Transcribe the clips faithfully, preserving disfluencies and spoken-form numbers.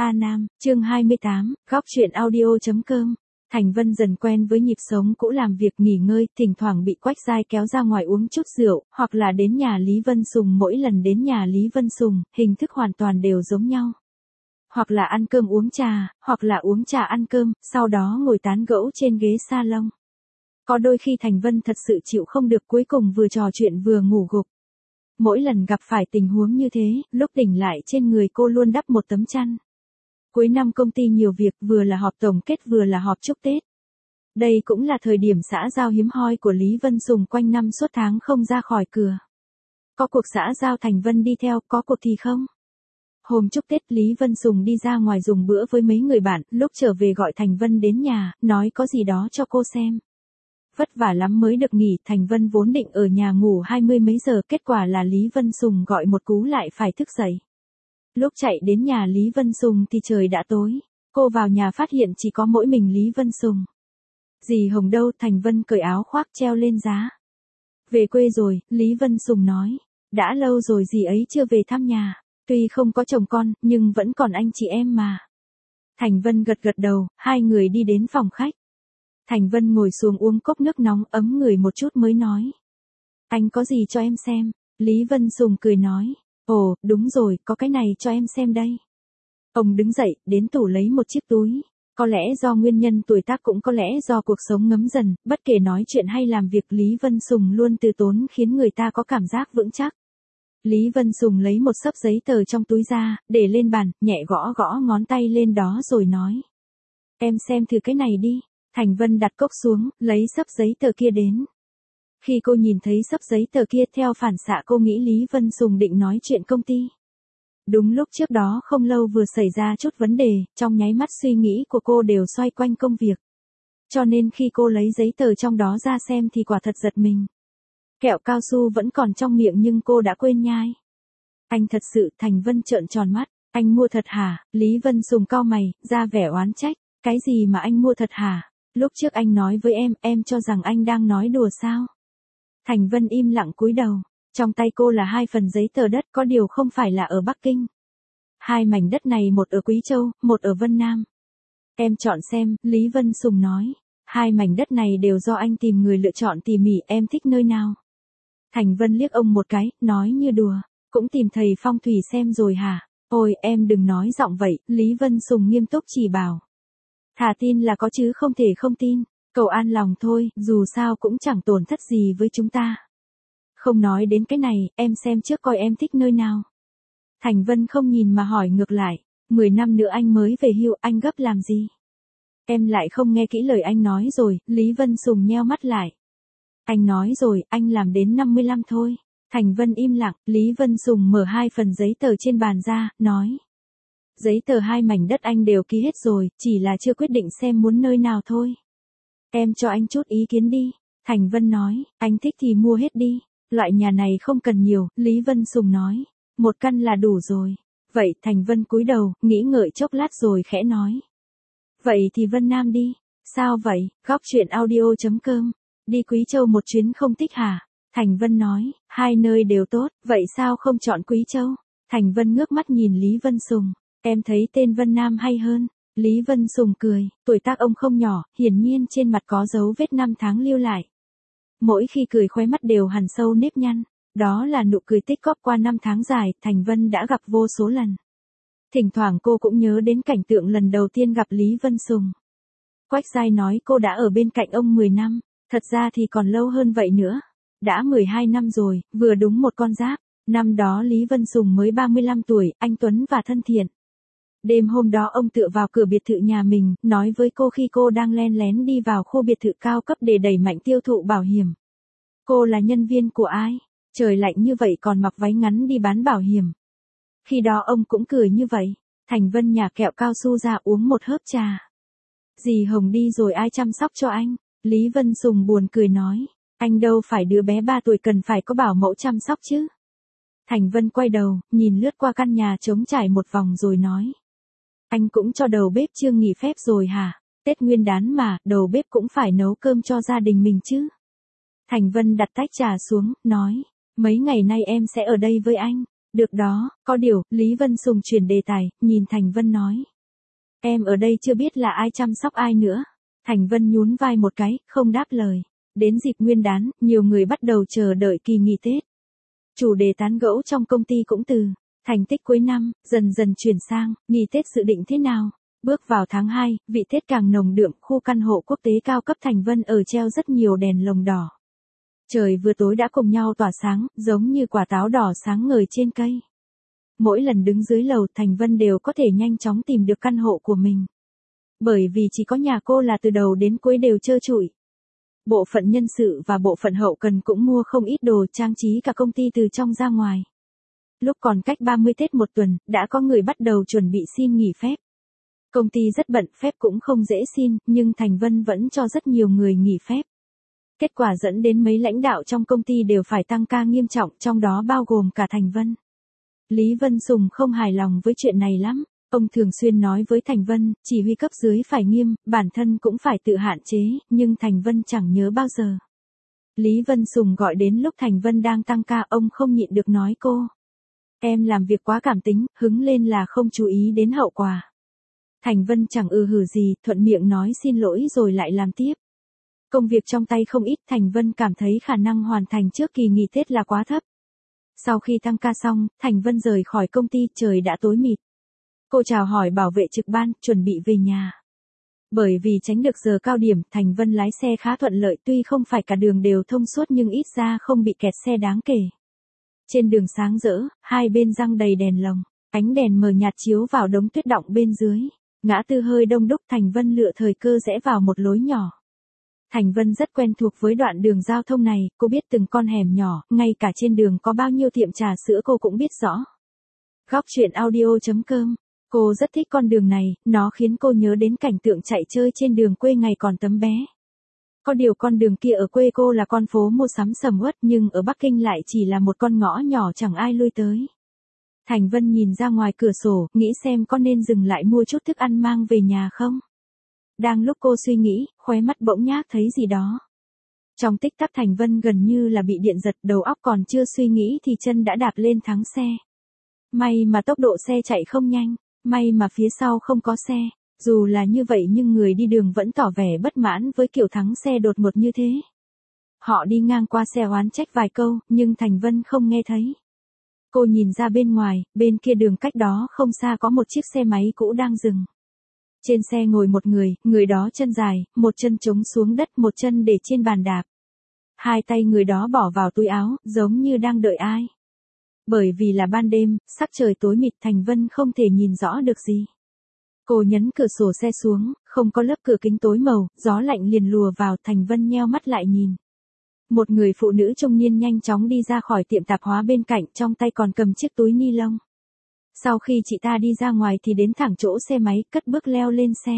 A Nam, chương hai mươi tám, góc chuyện audio.com. Thành Vân dần quen với nhịp sống cũ, làm việc nghỉ ngơi, thỉnh thoảng bị Quách Giai kéo ra ngoài uống chút rượu, hoặc là đến nhà Lý Vân Sùng. Mỗi lần đến nhà Lý Vân Sùng, hình thức hoàn toàn đều giống nhau. Hoặc là ăn cơm uống trà, hoặc là uống trà ăn cơm, sau đó ngồi tán gẫu trên ghế salon. Có đôi khi Thành Vân thật sự chịu không được, cuối cùng vừa trò chuyện vừa ngủ gục. Mỗi lần gặp phải tình huống như thế, lúc tỉnh lại trên người cô luôn đắp một tấm chăn. Cuối năm công ty nhiều việc, vừa là họp tổng kết vừa là họp chúc Tết. Đây cũng là thời điểm xã giao hiếm hoi của Lý Vân Sùng, quanh năm suốt tháng không ra khỏi cửa. Có cuộc xã giao Thành Vân đi theo, có cuộc thì không. Hôm chúc Tết Lý Vân Sùng đi ra ngoài dùng bữa với mấy người bạn, lúc trở về gọi Thành Vân đến nhà, nói có gì đó cho cô xem. Vất vả lắm mới được nghỉ, Thành Vân vốn định ở nhà ngủ hai mươi mấy giờ, kết quả là Lý Vân Sùng gọi một cú lại phải thức dậy. Lúc chạy đến nhà Lý Vân Sùng thì trời đã tối, cô vào nhà phát hiện chỉ có mỗi mình Lý Vân Sùng. Dì Hồng đâu? Thành Vân cởi áo khoác treo lên giá. Về quê rồi, Lý Vân Sùng nói, đã lâu rồi dì ấy chưa về thăm nhà, tuy không có chồng con, nhưng vẫn còn anh chị em mà. Thành Vân gật gật đầu, hai người đi đến phòng khách. Thành Vân ngồi xuống uống cốc nước nóng ấm người một chút mới nói. Anh có gì cho em xem? Lý Vân Sùng cười nói. Ồ, đúng rồi, có cái này cho em xem đây. Ông đứng dậy, đến tủ lấy một chiếc túi. Có lẽ do nguyên nhân tuổi tác, cũng có lẽ do cuộc sống ngấm dần, bất kể nói chuyện hay làm việc Lý Vân Sùng luôn từ tốn, khiến người ta có cảm giác vững chắc. Lý Vân Sùng lấy một xấp giấy tờ trong túi ra, để lên bàn, nhẹ gõ gõ ngón tay lên đó rồi nói. Em xem thử cái này đi. Thành Vân đặt cốc xuống, lấy xấp giấy tờ kia đến. Khi cô nhìn thấy xấp giấy tờ kia, theo phản xạ cô nghĩ Lý Vân Sùng định nói chuyện công ty. Đúng lúc trước đó không lâu vừa xảy ra chút vấn đề, trong nháy mắt suy nghĩ của cô đều xoay quanh công việc. Cho nên khi cô lấy giấy tờ trong đó ra xem thì quả thật giật mình. Kẹo cao su vẫn còn trong miệng nhưng cô đã quên nhai. Anh thật sự? Thành Vân trợn tròn mắt. Anh mua thật hả? Lý Vân Sùng cau mày, ra vẻ oán trách. Cái gì mà anh mua thật hả? Lúc trước anh nói với em, em cho rằng anh đang nói đùa sao? Thành Vân im lặng cúi đầu. Trong tay cô là hai phần giấy tờ đất, có điều không phải là ở Bắc Kinh. Hai mảnh đất này, một ở Quý Châu, một ở Vân Nam. Em chọn xem, Lý Vân Sùng nói. Hai mảnh đất này đều do anh tìm người lựa chọn tỉ mỉ, em thích nơi nào? Thành Vân liếc ông một cái, nói như đùa. Cũng tìm thầy phong thủy xem rồi hả? Ôi, em đừng nói giọng vậy, Lý Vân Sùng nghiêm túc chỉ bảo. Thà tin là có chứ không thể không tin. Cầu an lòng thôi, dù sao cũng chẳng tổn thất gì với chúng ta. Không nói đến cái này, em xem trước coi em thích nơi nào. Thành Vân không nhìn mà hỏi ngược lại. Mười năm nữa anh mới về hưu, anh gấp làm gì? Em lại không nghe kỹ lời anh nói rồi, Lý Vân Sùng nheo mắt lại. Anh nói rồi, anh làm đến năm mươi lăm thôi. Thành Vân im lặng, Lý Vân Sùng mở hai phần giấy tờ trên bàn ra, nói. Giấy tờ hai mảnh đất anh đều ký hết rồi, chỉ là chưa quyết định xem muốn nơi nào thôi. Em cho anh chút ý kiến đi. Thành Vân nói, anh thích thì mua hết đi. Loại nhà này không cần nhiều, Lý Vân Sùng nói. Một căn là đủ rồi. Vậy, Thành Vân cúi đầu, nghĩ ngợi chốc lát rồi khẽ nói. Vậy thì Vân Nam đi. Sao vậy? Góc chuyện audio.com. Đi Quý Châu một chuyến không thích hả? Thành Vân nói, hai nơi đều tốt, vậy sao không chọn Quý Châu? Thành Vân ngước mắt nhìn Lý Vân Sùng. Em thấy tên Vân Nam hay hơn. Lý Vân Sùng cười, tuổi tác ông không nhỏ, hiển nhiên trên mặt có dấu vết năm tháng lưu lại. Mỗi khi cười khóe mắt đều hằn sâu nếp nhăn, đó là nụ cười tích góp qua năm tháng dài, Thành Vân đã gặp vô số lần. Thỉnh thoảng cô cũng nhớ đến cảnh tượng lần đầu tiên gặp Lý Vân Sùng. Quách Giai nói cô đã ở bên cạnh ông mười năm, thật ra thì còn lâu hơn vậy nữa. Đã mười hai năm rồi, vừa đúng một con giáp. Năm đó Lý Vân Sùng mới ba mươi lăm tuổi, anh tuấn và thân thiện. Đêm hôm đó ông tựa vào cửa biệt thự nhà mình, nói với cô khi cô đang len lén đi vào khu biệt thự cao cấp để đẩy mạnh tiêu thụ bảo hiểm. Cô là nhân viên của ai? Trời lạnh như vậy còn mặc váy ngắn đi bán bảo hiểm. Khi đó ông cũng cười như vậy. Thành Vân nhả kẹo cao su ra uống một hớp trà. Dì Hồng đi rồi ai chăm sóc cho anh? Lý Vân Sùng buồn cười nói. Anh đâu phải đứa bé ba tuổi cần phải có bảo mẫu chăm sóc chứ. Thành Vân quay đầu, nhìn lướt qua căn nhà trống trải một vòng rồi nói. Anh cũng cho đầu bếp chưa nghỉ phép rồi hả? Tết Nguyên đán mà, đầu bếp cũng phải nấu cơm cho gia đình mình chứ. Thành Vân đặt tách trà xuống, nói. Mấy ngày nay em sẽ ở đây với anh. Được đó, có điều, Lý Vân Sùng chuyển đề tài, nhìn Thành Vân nói. Em ở đây chưa biết là ai chăm sóc ai nữa. Thành Vân nhún vai một cái, không đáp lời. Đến dịp Nguyên đán, nhiều người bắt đầu chờ đợi kỳ nghỉ Tết. Chủ đề tán gẫu trong công ty cũng từ thành tích cuối năm, dần dần chuyển sang, nghỉ Tết dự định thế nào? Bước vào tháng hai, vị Tết càng nồng đượm, khu căn hộ quốc tế cao cấp Thành Vân ở treo rất nhiều đèn lồng đỏ. Trời vừa tối đã cùng nhau tỏa sáng, giống như quả táo đỏ sáng ngời trên cây. Mỗi lần đứng dưới lầu, Thành Vân đều có thể nhanh chóng tìm được căn hộ của mình. Bởi vì chỉ có nhà cô là từ đầu đến cuối đều trơ trụi. Bộ phận nhân sự và bộ phận hậu cần cũng mua không ít đồ trang trí cả công ty từ trong ra ngoài. Lúc còn cách ba mươi Tết một tuần, đã có người bắt đầu chuẩn bị xin nghỉ phép. Công ty rất bận, phép cũng không dễ xin, nhưng Thành Vân vẫn cho rất nhiều người nghỉ phép. Kết quả dẫn đến mấy lãnh đạo trong công ty đều phải tăng ca nghiêm trọng, trong đó bao gồm cả Thành Vân. Lý Vân Sùng không hài lòng với chuyện này lắm. Ông thường xuyên nói với Thành Vân, chỉ huy cấp dưới phải nghiêm, bản thân cũng phải tự hạn chế, nhưng Thành Vân chẳng nhớ bao giờ. Lý Vân Sùng gọi đến lúc Thành Vân đang tăng ca, ông không nhịn được nói cô. Em làm việc quá cảm tính, hứng lên là không chú ý đến hậu quả. Thành Vân chẳng ừ hử gì, thuận miệng nói xin lỗi rồi lại làm tiếp. Công việc trong tay không ít, Thành Vân cảm thấy khả năng hoàn thành trước kỳ nghỉ Tết là quá thấp. Sau khi tăng ca xong, Thành Vân rời khỏi công ty, trời đã tối mịt. Cô chào hỏi bảo vệ trực ban, chuẩn bị về nhà. Bởi vì tránh được giờ cao điểm, Thành Vân lái xe khá thuận lợi, tuy không phải cả đường đều thông suốt nhưng ít ra không bị kẹt xe đáng kể. Trên đường sáng rỡ, hai bên răng đầy đèn lồng, ánh đèn mờ nhạt chiếu vào đống tuyết đọng bên dưới. Ngã tư hơi đông đúc, Thành Vân lựa thời cơ rẽ vào một lối nhỏ. Thành Vân rất quen thuộc với đoạn đường giao thông này, cô biết từng con hẻm nhỏ, ngay cả trên đường có bao nhiêu tiệm trà sữa cô cũng biết rõ. Góc chuyện audio chấm com. Cô rất thích con đường này, nó khiến cô nhớ đến cảnh tượng chạy chơi trên đường quê ngày còn tấm bé. Có điều con đường kia ở quê cô là con phố mua sắm sầm uất, nhưng ở Bắc Kinh lại chỉ là một con ngõ nhỏ chẳng ai lui tới. Thành Vân nhìn ra ngoài cửa sổ, nghĩ xem có nên dừng lại mua chút thức ăn mang về nhà không. Đang lúc cô suy nghĩ, khóe mắt bỗng nhác thấy gì đó. Trong tích tắc Thành Vân gần như là bị điện giật, đầu óc còn chưa suy nghĩ thì chân đã đạp lên thắng xe. May mà tốc độ xe chạy không nhanh, may mà phía sau không có xe. Dù là như vậy nhưng người đi đường vẫn tỏ vẻ bất mãn với kiểu thắng xe đột ngột như thế. Họ đi ngang qua xe oán trách vài câu, nhưng Thành Vân không nghe thấy. Cô nhìn ra bên ngoài, bên kia đường cách đó không xa có một chiếc xe máy cũ đang dừng. Trên xe ngồi một người, người đó chân dài, một chân chống xuống đất, một chân để trên bàn đạp. Hai tay người đó bỏ vào túi áo, giống như đang đợi ai. Bởi vì là ban đêm, sắc trời tối mịt, Thành Vân không thể nhìn rõ được gì. Cô nhấn cửa sổ xe xuống, không có lớp cửa kính tối màu, gió lạnh liền lùa vào, Thành Vân nheo mắt lại nhìn. Một người phụ nữ trung niên nhanh chóng đi ra khỏi tiệm tạp hóa bên cạnh, trong tay còn cầm chiếc túi ni lông. Sau khi chị ta đi ra ngoài thì đến thẳng chỗ xe máy, cất bước leo lên xe.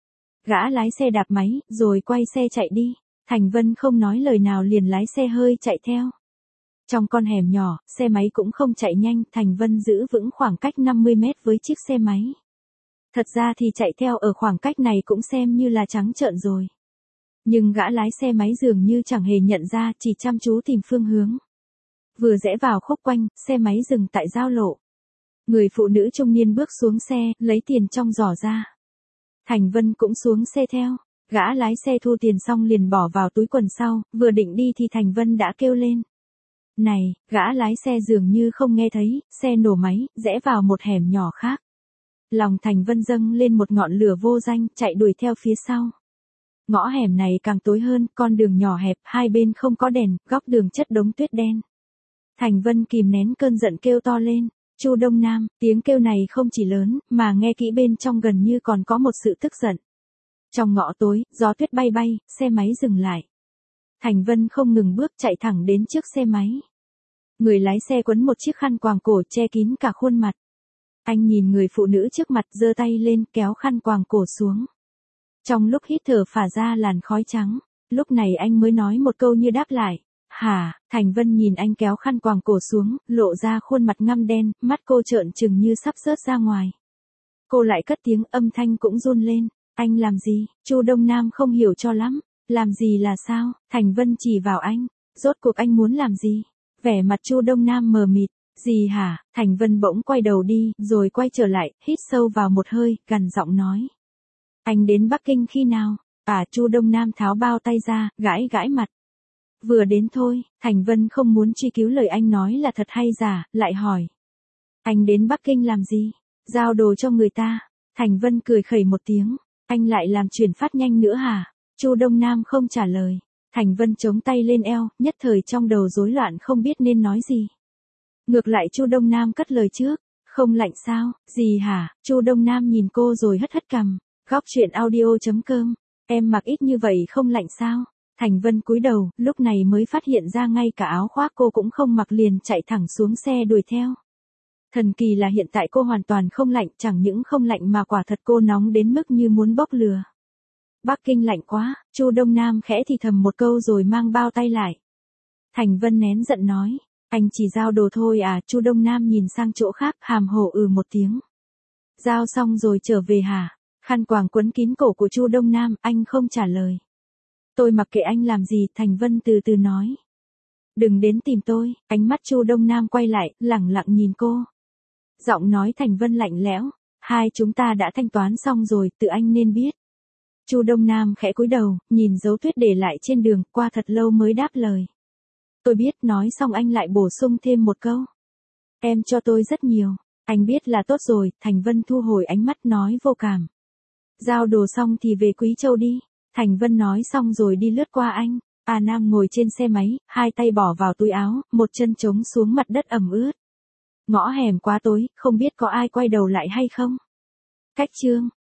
Gã lái xe đạp máy, rồi quay xe chạy đi. Thành Vân không nói lời nào liền lái xe hơi chạy theo. Trong con hẻm nhỏ, xe máy cũng không chạy nhanh, Thành Vân giữ vững khoảng cách năm mươi mét với chiếc xe máy. Thật ra thì chạy theo ở khoảng cách này cũng xem như là trắng trợn rồi. Nhưng gã lái xe máy dường như chẳng hề nhận ra, chỉ chăm chú tìm phương hướng. Vừa rẽ vào khúc quanh, xe máy dừng tại giao lộ. Người phụ nữ trung niên bước xuống xe, lấy tiền trong giỏ ra. Thành Vân cũng xuống xe theo. Gã lái xe thu tiền xong liền bỏ vào túi quần sau, vừa định đi thì Thành Vân đã kêu lên. Này, gã lái xe dường như không nghe thấy, xe nổ máy, rẽ vào một hẻm nhỏ khác. Lòng Thành Vân dâng lên một ngọn lửa vô danh, chạy đuổi theo phía sau. Ngõ hẻm này càng tối hơn, con đường nhỏ hẹp, hai bên không có đèn, góc đường chất đống tuyết đen. Thành Vân kìm nén cơn giận kêu to lên. Chu Đông Nam, tiếng kêu này không chỉ lớn, mà nghe kỹ bên trong gần như còn có một sự tức giận. Trong ngõ tối, gió tuyết bay bay, xe máy dừng lại. Thành Vân không ngừng bước chạy thẳng đến trước xe máy. Người lái xe quấn một chiếc khăn quàng cổ che kín cả khuôn mặt. Anh nhìn người phụ nữ trước mặt giơ tay lên kéo khăn quàng cổ xuống. Trong lúc hít thở phả ra làn khói trắng, lúc này anh mới nói một câu như đáp lại. Hả, Thành Vân nhìn anh kéo khăn quàng cổ xuống, lộ ra khuôn mặt ngăm đen, mắt cô trợn trừng như sắp rớt ra ngoài. Cô lại cất tiếng, âm thanh cũng run lên. Anh làm gì? Chu Đông Nam không hiểu cho lắm. Làm gì là sao? Thành Vân chỉ vào anh. Rốt cuộc anh muốn làm gì? Vẻ mặt Chu Đông Nam mờ mịt. Gì hả? Thành Vân bỗng quay đầu đi, rồi quay trở lại, hít sâu vào một hơi, gằn giọng nói. Anh đến Bắc Kinh khi nào? À, Chu Đông Nam tháo bao tay ra, gãi gãi mặt. Vừa đến thôi. Thành Vân không muốn truy cứu lời anh nói là thật hay giả, lại hỏi. Anh đến Bắc Kinh làm gì? Giao đồ cho người ta. Thành Vân cười khẩy một tiếng. Anh lại làm chuyển phát nhanh nữa hả? Chu Đông Nam không trả lời. Thành Vân chống tay lên eo, nhất thời trong đầu rối loạn không biết nên nói gì. Ngược lại Chu Đông Nam cất lời trước. Không lạnh sao? Gì hả? Chu Đông Nam nhìn cô rồi hất hất cằm. Góc truyện audio chấm com. Em mặc ít như vậy không lạnh sao? Thành Vân cúi đầu, lúc này mới phát hiện ra ngay cả áo khoác cô cũng không mặc, liền chạy thẳng xuống xe đuổi theo. Thần kỳ là hiện tại cô hoàn toàn không lạnh, chẳng những không lạnh mà quả thật cô nóng đến mức như muốn bốc lửa. Bắc Kinh lạnh quá. Chu Đông Nam khẽ thì thầm một câu rồi mang bao tay lại. Thành Vân nén giận nói. Anh chỉ giao đồ thôi à? Chu Đông Nam nhìn sang chỗ khác, hàm hồ ừ một tiếng. Giao xong rồi trở về hả? Khăn quàng quấn kín cổ của Chu Đông Nam, anh không trả lời. Tôi mặc kệ anh làm gì, Thành Vân từ từ nói. Đừng đến tìm tôi. Ánh mắt Chu Đông Nam quay lại, lẳng lặng nhìn cô. Giọng nói Thành Vân lạnh lẽo. Hai chúng ta đã thanh toán xong rồi, tự anh nên biết. Chu Đông Nam khẽ cúi đầu, nhìn dấu tuyết để lại trên đường, qua thật lâu mới đáp lời. Tôi biết. Nói xong anh lại bổ sung thêm một câu. Em cho tôi rất nhiều. Anh biết là tốt rồi. Thành Vân thu hồi ánh mắt nói vô cảm. Giao đồ xong thì về Quý Châu đi. Thành Vân nói xong rồi đi lướt qua anh. A Nam ngồi trên xe máy, hai tay bỏ vào túi áo, một chân chống xuống mặt đất ẩm ướt. Ngõ hẻm quá tối, không biết có ai quay đầu lại hay không. Cách chương.